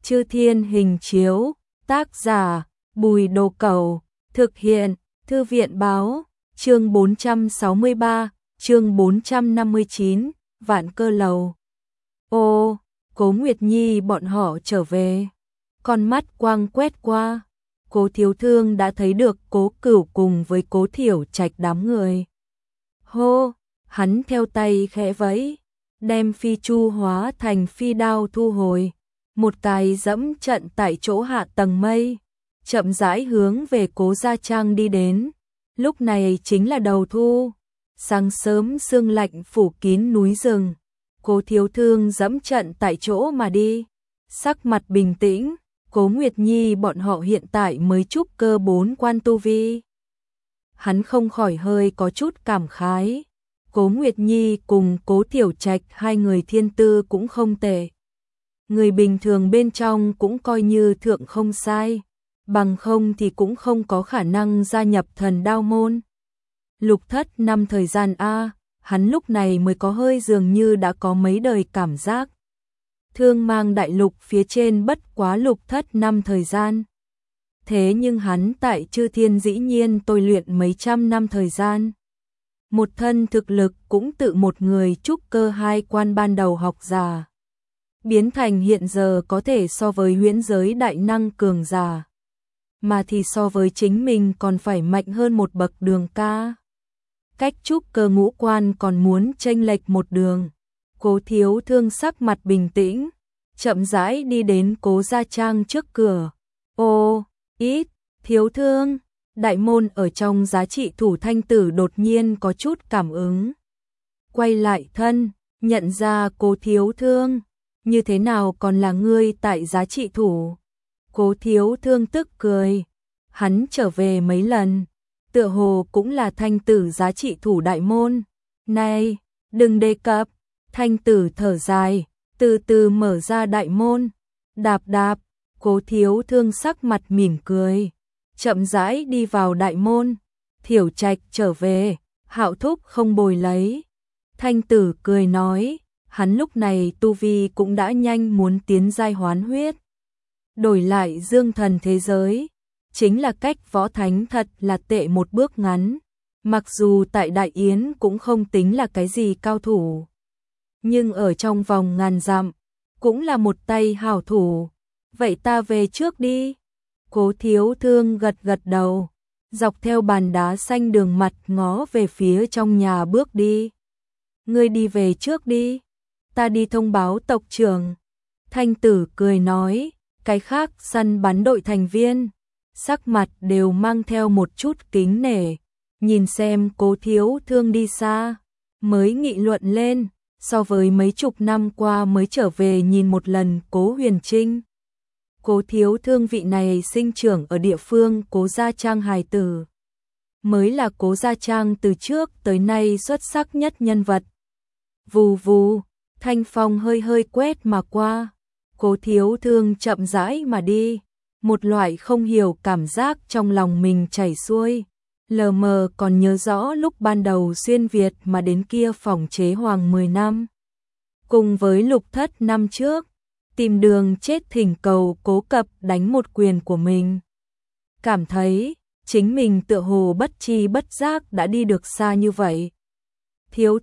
Chư Thiên Hình Chiếu, tác giả Bùi Đồ Cẩu, thực hiện Thư viện báo, chương 463, chương 459, Vạn Cơ Lầu. Ô, Cố Nguyệt Nhi bọn họ trở về. Con mắt quang quét qua, Cố Thiếu Thương đã thấy được Cố Cửu cùng với Cố Thiểu Trạch đám người. Hô, hắn theo tay khẽ vẫy, đem phi chu hóa thành phi đao thu hồi, một cái dẫm trận tại chỗ hạ tầng mây, chậm rãi hướng về Cố Gia Trang đi đến. Lúc này chính là đầu thu, sáng sớm sương lạnh phủ kín núi rừng. Cố Thiếu Thương dẫm trận tại chỗ mà đi, sắc mặt bình tĩnh. Cố Nguyệt Nhi bọn họ hiện tại mới trúc cơ 4 quan tu vi. Hắn không khỏi hơi có chút cảm khái. Cố Nguyệt Nhi cùng Cố Thiểu Trạch hai người thiên tư cũng không tệ. Người bình thường bên trong cũng coi như thượng không sai, bằng không thì cũng không có khả năng gia nhập Thần Đao môn. Lục Thất năm thời gian a, hắn lúc này mới có hơi dường như đã có mấy đời cảm giác. Thương Mang đại lục phía trên bất quá Lục Thất năm thời gian. Thế nhưng hắn tại Chư Thiên dĩ nhiên tôi luyện mấy trăm năm thời gian. Một thân thực lực cũng tự một người trúc cơ 2 quan ban đầu học giả, biến thành hiện giờ có thể so với huyễn giới đại năng cường giả, mà thì so với chính mình còn phải mạnh hơn một bậc đường ca. Cách trúc cơ ngũ quan còn muốn chênh lệch một đường. Cố Thiếu Thương sắc mặt bình tĩnh, chậm rãi đi đến Cố Gia Trang trước cửa. Ô, ít, Thiếu Thương, đại môn ở trong giá trị thủ thanh tử đột nhiên có chút cảm ứng. Quay lại thân, nhận ra Cố Thiếu Thương, như thế nào còn là ngươi tại giá trị thủ. Cố Thiếu Thương tức cười, hắn trở về mấy lần, tựa hồ cũng là thanh tử giá trị thủ đại môn. Này, đừng đề cập. Thanh tử thở dài, từ từ mở ra đại môn, đạp đạp. Cố Thiếu Thương sắc mặt mỉm cười, chậm rãi đi vào đại môn. Thiểu Trạch trở về, Hạo thúc không bồi lấy. Thanh tử cười nói, hắn lúc này tu vi cũng đã nhanh muốn tiến giai hoán huyết. Đổi lại dương thần thế giới, chính là cách võ thánh thật là tệ một bước ngắn. Mặc dù tại Đại Yến cũng không tính là cái gì cao thủ, nhưng ở trong vòng ngàn dặm cũng là một tay hảo thủ. Vậy ta về trước đi. Cố Thiếu Thương gật gật đầu, dọc theo bàn đá xanh đường mặt ngó về phía trong nhà bước đi. Ngươi đi về trước đi, ta đi thông báo tộc trưởng. Thanh tử cười nói, cái khác săn bắn đội thành viên, sắc mặt đều mang theo một chút kính nể, nhìn xem Cố Thiếu Thương đi xa, mới nghị luận lên. So với mấy chục năm qua mới trở về nhìn một lần Cố Huyền Trinh, Cố Thiếu Thương vị này sinh trưởng ở địa phương Cố Gia Trang hài tử, mới là Cố Gia Trang từ trước tới nay xuất sắc nhất nhân vật. Vù vù, thanh phong hơi hơi quét mà qua, Cố Thiếu Thương chậm rãi mà đi, một loại không hiểu cảm giác trong lòng mình chảy xuôi. Lờ mờ còn nhớ rõ lúc ban đầu xuyên Việt mà đến kia phòng chế hoàng 10 năm. Cùng với Lục Thất năm trước, tìm đường chết thỉnh cầu Cố Cập đánh một quyền của mình. Cảm thấy, chính mình tựa hồ bất tri bất giác đã đi được xa như vậy. Thiếu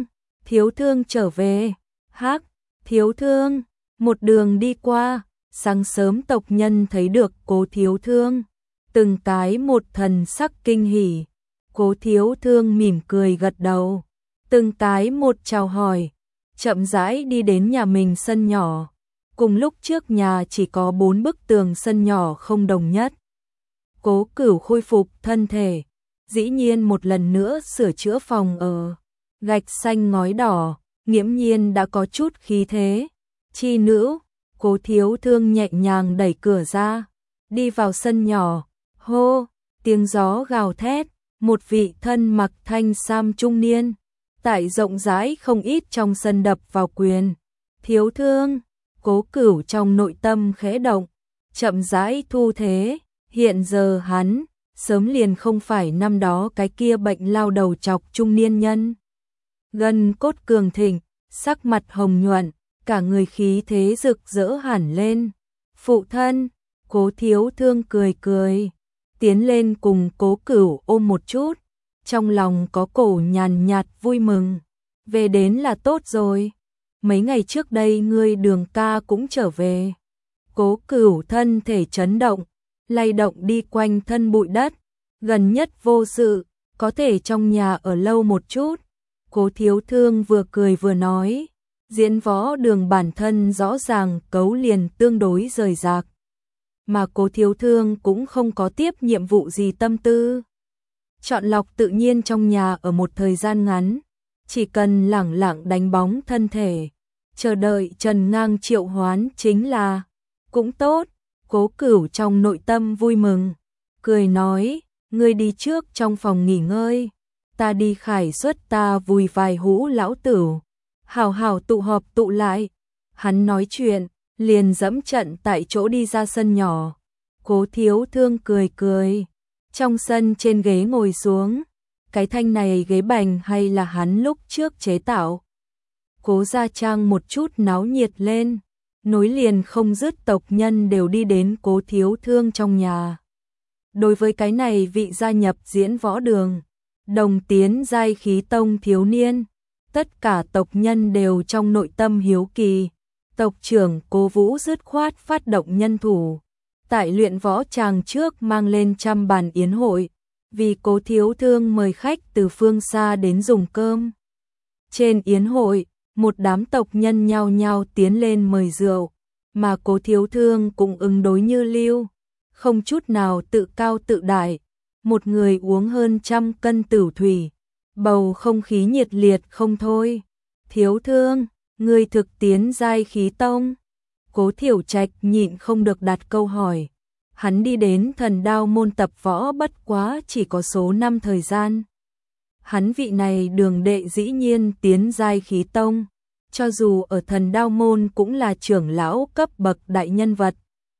Thương trở về. Hắc, Thiếu Thương, một đường đi qua, sáng sớm tộc nhân thấy được Cố Thiếu Thương. Từng cái một thần sắc kinh hỉ. Cố Thiếu Thương mỉm cười gật đầu, từng cái một chào hỏi, chậm rãi đi đến nhà mình sân nhỏ. Cùng lúc trước nhà chỉ có 4 bức tường sân nhỏ không đồng nhất. Cố Cửu khôi phục thân thể, dĩ nhiên một lần nữa sửa chữa phòng ở, gạch xanh ngói đỏ, nghiễm nhiên đã có chút khí thế. Chi nữ, Cố Thiếu Thương nhẹ nhàng đẩy cửa ra, đi vào sân nhỏ. Hô, tiếng gió gào thét, một vị thân mặc thanh sam trung niên, tại rộng rãi không ít trong sân đập vào quyền. Thiếu Thương, Cố Cửu trong nội tâm khẽ động, chậm rãi thu thế, hiện giờ hắn, sớm liền không phải năm đó cái kia bệnh lao đầu chọc trung niên nhân. Gân cốt cường thịnh, sắc mặt hồng nhuận, cả người khí thế rực rỡ hẳn lên. Phụ thân, Cố Thiếu Thương cười cười, tiến lên cùng Cố Cửu ôm một chút, trong lòng có cổ nhàn nhạt vui mừng. Về đến là tốt rồi, mấy ngày trước đây ngươi Đường ca cũng trở về. Cố Cửu thân thể chấn động, lay động đi quanh thân bụi đất, gần nhất vô sự, có thể trong nhà ở lâu một chút. Cố Thiếu Thương vừa cười vừa nói, Diễn Võ Đường bản thân rõ ràng cấu liền tương đối rời rạc, mà Cố Thiếu Thương cũng không có tiếp nhiệm vụ gì tâm tư. Chọn lọc tự nhiên trong nhà ở một thời gian ngắn, chỉ cần lẳng lặng đánh bóng thân thể, chờ đợi Trần Ngang triệu hoán chính là cũng tốt. Cố Cửu trong nội tâm vui mừng, cười nói, ngươi đi trước trong phòng nghỉ ngơi, ta đi khải xuất ta vùi vài hũ lão tửu, hảo hảo tụ họp tụ lại. Hắn nói chuyện, liền dẫm trận tại chỗ đi ra sân nhỏ. Cố Thiếu Thương cười cười, trong sân trên ghế ngồi xuống, cái thanh này ghế bành hay là hắn lúc trước chế tạo. Cố gia trang một chút náo nhiệt lên, nối liền không dứt tộc nhân đều đi đến Cố Thiếu Thương trong nhà. Đối với cái này vị gia nhập Diễn Võ Đường, đồng tiến giai khí tông thiếu niên, tất cả tộc nhân đều trong nội tâm hiếu kỳ. Tộc trưởng Cố Vũ dứt khoát phát động nhân thủ, tại luyện võ tràng trước mang lên 100 bàn yến hội, vì Cố Thiếu Thương mời khách từ phương xa đến dùng cơm. Trên yến hội, một đám tộc nhân nhao nhao tiến lên mời rượu, mà Cố Thiếu Thương cũng ứng đối như lưu, không chút nào tự cao tự đại, một người uống hơn 100 cân tửu thủy, bầu không khí nhiệt liệt không thôi. Thiếu Thương, ngươi thực tiến giai khí tông? Cố Thiểu Trạch nhịn không được đặt câu hỏi. Hắn đi đến Thần Đao môn tập võ bất quá chỉ có số năm thời gian. Hắn vị này Đường đệ dĩ nhiên tiến giai khí tông, cho dù ở Thần Đao môn cũng là trưởng lão cấp bậc đại nhân vật.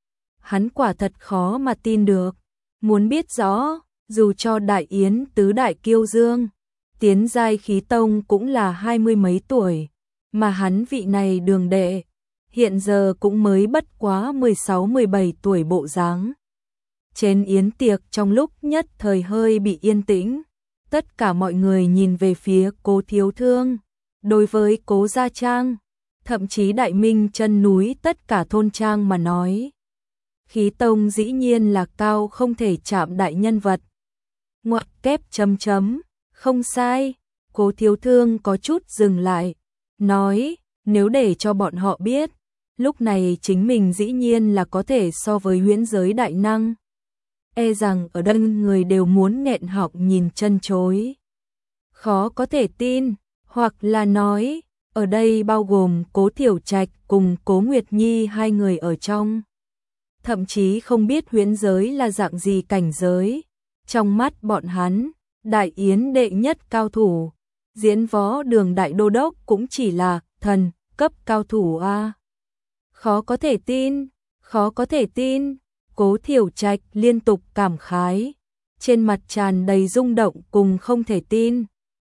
Hắn quả thật khó mà tin được. Muốn biết rõ, dù cho Đại Yến tứ đại kiêu dương, tiến giai khí tông cũng là 20 mấy tuổi, mà hắn vị này Đường đệ hiện giờ cũng mới bất quá 16-17 tuổi bộ dáng. Trên yến tiệc trong lúc nhất thời hơi bị yên tĩnh, tất cả mọi người nhìn về phía Cố Thiếu Thương. Đối với Cố gia trang, thậm chí Đại Minh chân núi tất cả thôn trang mà nói, khí tông dĩ nhiên là cao không thể chạm đại nhân vật. Ngoặc kép chấm chấm, không sai. Cố Thiếu Thương có chút dừng lại, nói, nếu để cho bọn họ biết, lúc này chính mình dĩ nhiên là có thể so với huyễn giới đại năng, e rằng ở đây người đều muốn nghẹn họng nhìn chân chối. Khó có thể tin, hoặc là nói, ở đây bao gồm Cố Thiểu Trạch cùng Cố Nguyệt Nhi hai người ở trong. Thậm chí không biết huyễn giới là dạng gì cảnh giới. Trong mắt bọn hắn, Đại Yến đệ nhất cao thủ, Diễn Võ Đường đại đô đốc cũng chỉ là thần cấp cao thủ a. Khó có thể tin, khó có thể tin. Cố Thiểu Trạch liên tục cảm khái, trên mặt tràn đầy rung động cùng không thể tin.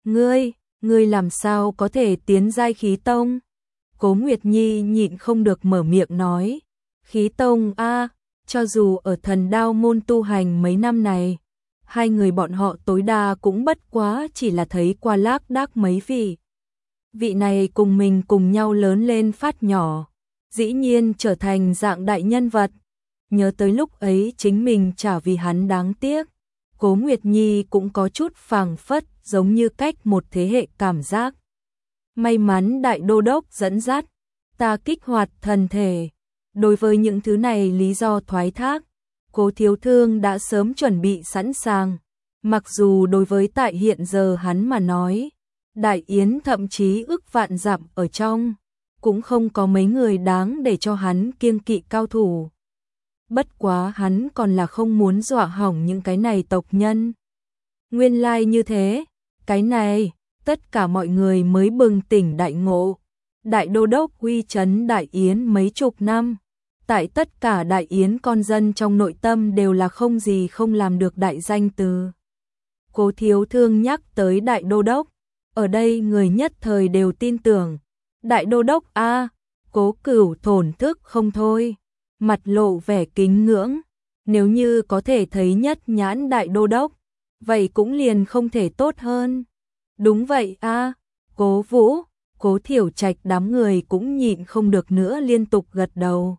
Ngươi làm sao có thể tiến giai khí tông? Cố Nguyệt Nhi nhịn không được mở miệng nói, khí tông a, cho dù ở Thần Đao môn tu hành mấy năm này, hai người bọn họ tối đa cũng bất quá chỉ là thấy qua lác đác mấy vị. Vị này cùng mình cùng nhau lớn lên phát nhỏ, dĩ nhiên trở thành dạng đại nhân vật. Nhớ tới lúc ấy chính mình chả vì hắn đáng tiếc, Cố Nguyệt Nhi cũng có chút phảng phất giống như cách một thế hệ cảm giác. May mắn đại đô đốc dẫn dắt, ta kích hoạt thần thể. Đối với những thứ này lý do thoái thác, Cố Thiếu Thương đã sớm chuẩn bị sẵn sàng. Mặc dù đối với tại hiện giờ hắn mà nói, Đại Yến thậm chí ức vạn dặm ở trong, cũng không có mấy người đáng để cho hắn kiêng kỵ cao thủ. Bất quá hắn còn là không muốn dọa hỏng những cái này tộc nhân. Nguyên lai như thế, cái này, tất cả mọi người mới bừng tỉnh đại ngộ. Đại đô đốc uy trấn Đại Yến mấy chục năm, tại tất cả Đại Yến con dân trong nội tâm đều là không gì không làm được đại danh từ. Cố Thiếu Thương nhắc tới đại đô đốc, ở đây người nhất thời đều tin tưởng. Đại đô đốc a, Cố Cửu thổn thức không thôi. mặt lộ vẻ kính ngưỡng. Nếu như có thể thấy nhất nhãn đại đô đốc, vậy cũng liền không thể tốt hơn. Đúng vậy a, Cố Vũ, Cố Thiểu Trạch đám người cũng nhịn không được nữa liên tục gật đầu.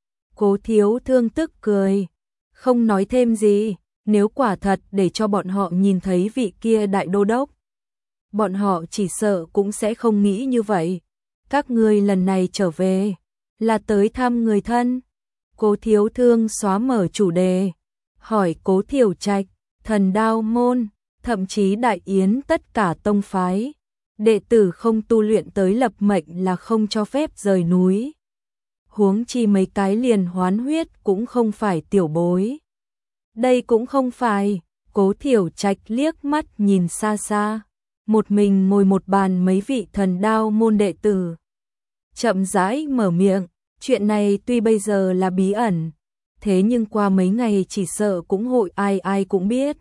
Cố Thiếu Thương tức cười, không nói thêm gì, nếu quả thật để cho bọn họ nhìn thấy vị kia đại đô đốc, bọn họ chỉ sợ cũng sẽ không nghĩ như vậy. Các ngươi lần này trở về, là tới thăm người thân. Cố Thiếu Thương xóa mở chủ đề, hỏi Cố Thiểu Trạch, Thần Đao môn, thậm chí Đại Yến tất cả tông phái, đệ tử không tu luyện tới lập mệnh là không cho phép rời núi. Huống chi mấy cái liền hoán huyết cũng không phải tiểu bối. Đây cũng không phải, Cố Thiểu Trạch liếc mắt nhìn xa xa, một mình ngồi một bàn mấy vị Thần Đao môn đệ tử. Chậm rãi mở miệng, chuyện này tuy bây giờ là bí ẩn, thế nhưng qua mấy ngày chỉ sợ cũng hội ai ai cũng biết.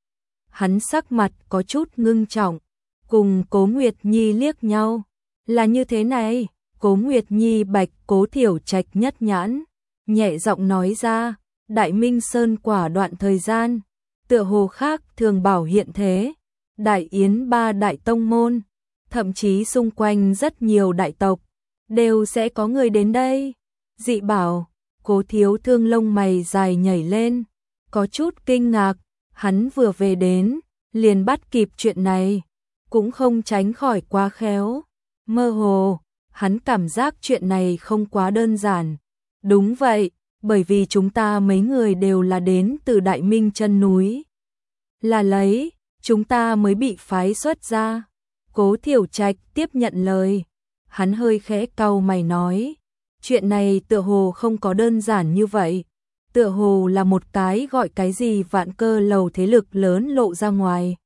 Hắn sắc mặt có chút ngưng trọng, cùng Cố Nguyệt Nhi liếc nhau. Là như thế này, Cố Nguyệt Nhi bạch Cố Thiểu Trạch nhất nhãn, nhẹ giọng nói ra, Đại Minh Sơn quả đoạn thời gian, tựa hồ khác thường bảo hiện thế, Đại Yến ba đại tông môn, thậm chí xung quanh rất nhiều đại tộc, đều sẽ có người đến đây. Dị bảo, Cố Thiếu Thương lông mày dài nhảy lên, có chút kinh ngạc, hắn vừa về đến, liền bắt kịp chuyện này, cũng không tránh khỏi quá khéo. Mơ hồ, hắn cảm giác chuyện này không quá đơn giản. Đúng vậy, bởi vì chúng ta mấy người đều là đến từ Đại Minh chân núi. Là lấy, chúng ta mới bị phái xuất ra. Cố Thiểu Trạch tiếp nhận lời. Hắn hơi khẽ cau mày nói, chuyện này tựa hồ không có đơn giản như vậy. Tựa hồ là một cái gọi cái gì Vạn Cơ lầu thế lực lớn lộ ra ngoài.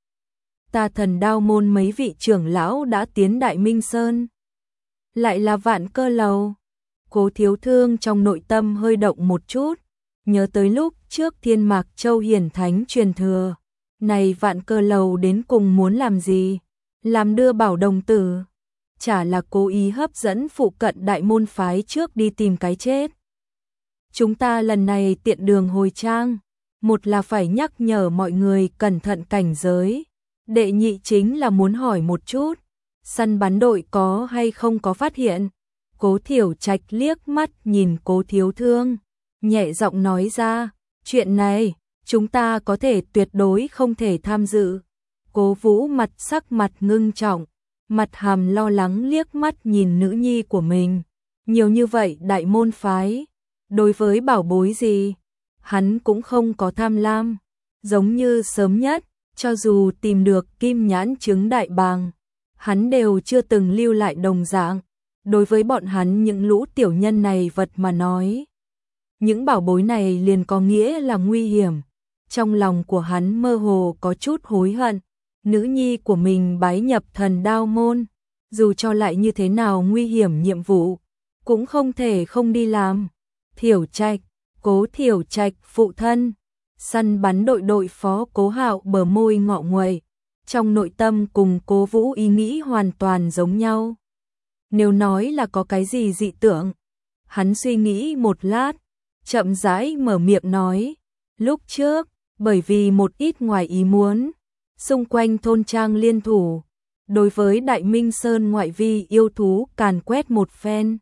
Ta Thần Đao môn mấy vị trưởng lão đã tiến Đại Minh Sơn. Lại là Vạn Cơ lầu. Cố Thiếu Thương trong nội tâm hơi động một chút, nhớ tới lúc trước Thiên Mạc Châu hiển thánh truyền thừa. Này Vạn Cơ lầu đến cùng muốn làm gì? Làm đưa bảo đồng tử? Chả là cố ý hấp dẫn phụ cận đại môn phái trước đi tìm cái chết. Chúng ta lần này tiện đường hồi trang, một là phải nhắc nhở mọi người cẩn thận cảnh giới, đệ nhị chính là muốn hỏi một chút, săn bắn đội có hay không có phát hiện. Cố Thiểu Trạch liếc mắt nhìn Cố Thiếu Thương, nhẹ giọng nói ra, chuyện này, chúng ta có thể tuyệt đối không thể tham dự. Cố Vũ sắc mặt ngưng trọng, mặt hàm lo lắng liếc mắt nhìn nữ nhi của mình. Nhiều như vậy đại môn phái, đối với bảo bối gì, hắn cũng không có tham lam. Giống như sớm nhất, cho dù tìm được kim nhãn trứng đại bàng, hắn đều chưa từng lưu lại đồng dạng. Đối với bọn hắn những lũ tiểu nhân này vật mà nói, những bảo bối này liền có nghĩa là nguy hiểm. Trong lòng của hắn mơ hồ có chút hối hận, nữ nhi của mình bái nhập Thần Đao môn, dù cho lại như thế nào nguy hiểm nhiệm vụ, cũng không thể không đi làm. Thiểu Trạch, Cố Thiểu Trạch phụ thân, săn bắn đội đội phó Cố Hạo bờ môi ngọ nguậy, trong nội tâm cùng Cố Vũ ý nghĩ hoàn toàn giống nhau. Nếu nói là có cái gì dị tưởng, hắn suy nghĩ một lát, chậm rãi mở miệng nói, lúc trước, bởi vì một ít ngoài ý muốn, xung quanh thôn trang liên thủ, đối với Đại Minh Sơn ngoại vi yêu thú càn quét một phen.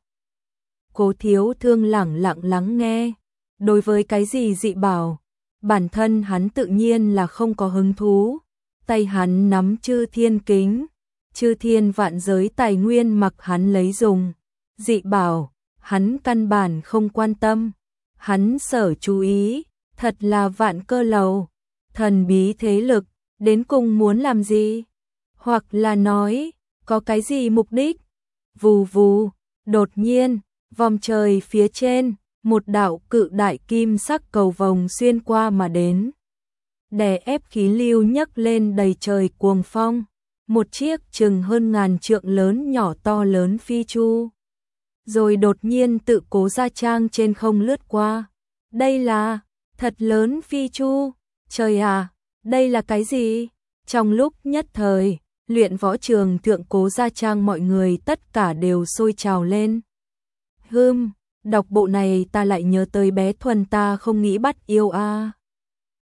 Cố Thiếu Thương lẳng lặng lắng nghe, đối với cái gì dị bảo, bản thân hắn tự nhiên là không có hứng thú. Tay hắn nắm Chư Thiên Kính, Chư Thiên vạn giới tài nguyên mặc hắn lấy dùng. Dị bảo, hắn căn bản không quan tâm. Hắn sở chú ý, thật là Vạn Cơ lầu, thần bí thế lực, đến cùng muốn làm gì? Hoặc là nói, có cái gì mục đích? Vù vù, đột nhiên, vòng trời phía trên, một đạo cự đại kim sắc cầu vồng xuyên qua mà đến. Đè ép khí lưu nhấc lên đầy trời cuồng phong, một chiếc chừng hơn ngàn trượng lớn nhỏ to lớn phi chu. Rồi đột nhiên tự Cố Gia Trang trên không lướt qua. Đây là, thật lớn phi chu, trời à, đây là cái gì? Trong lúc nhất thời, luyện võ trường thượng Cố Gia Trang mọi người tất cả đều sôi trào lên. Đọc bộ này ta lại nhớ tới bé Thuần, ta không nghĩ bắt yêu a.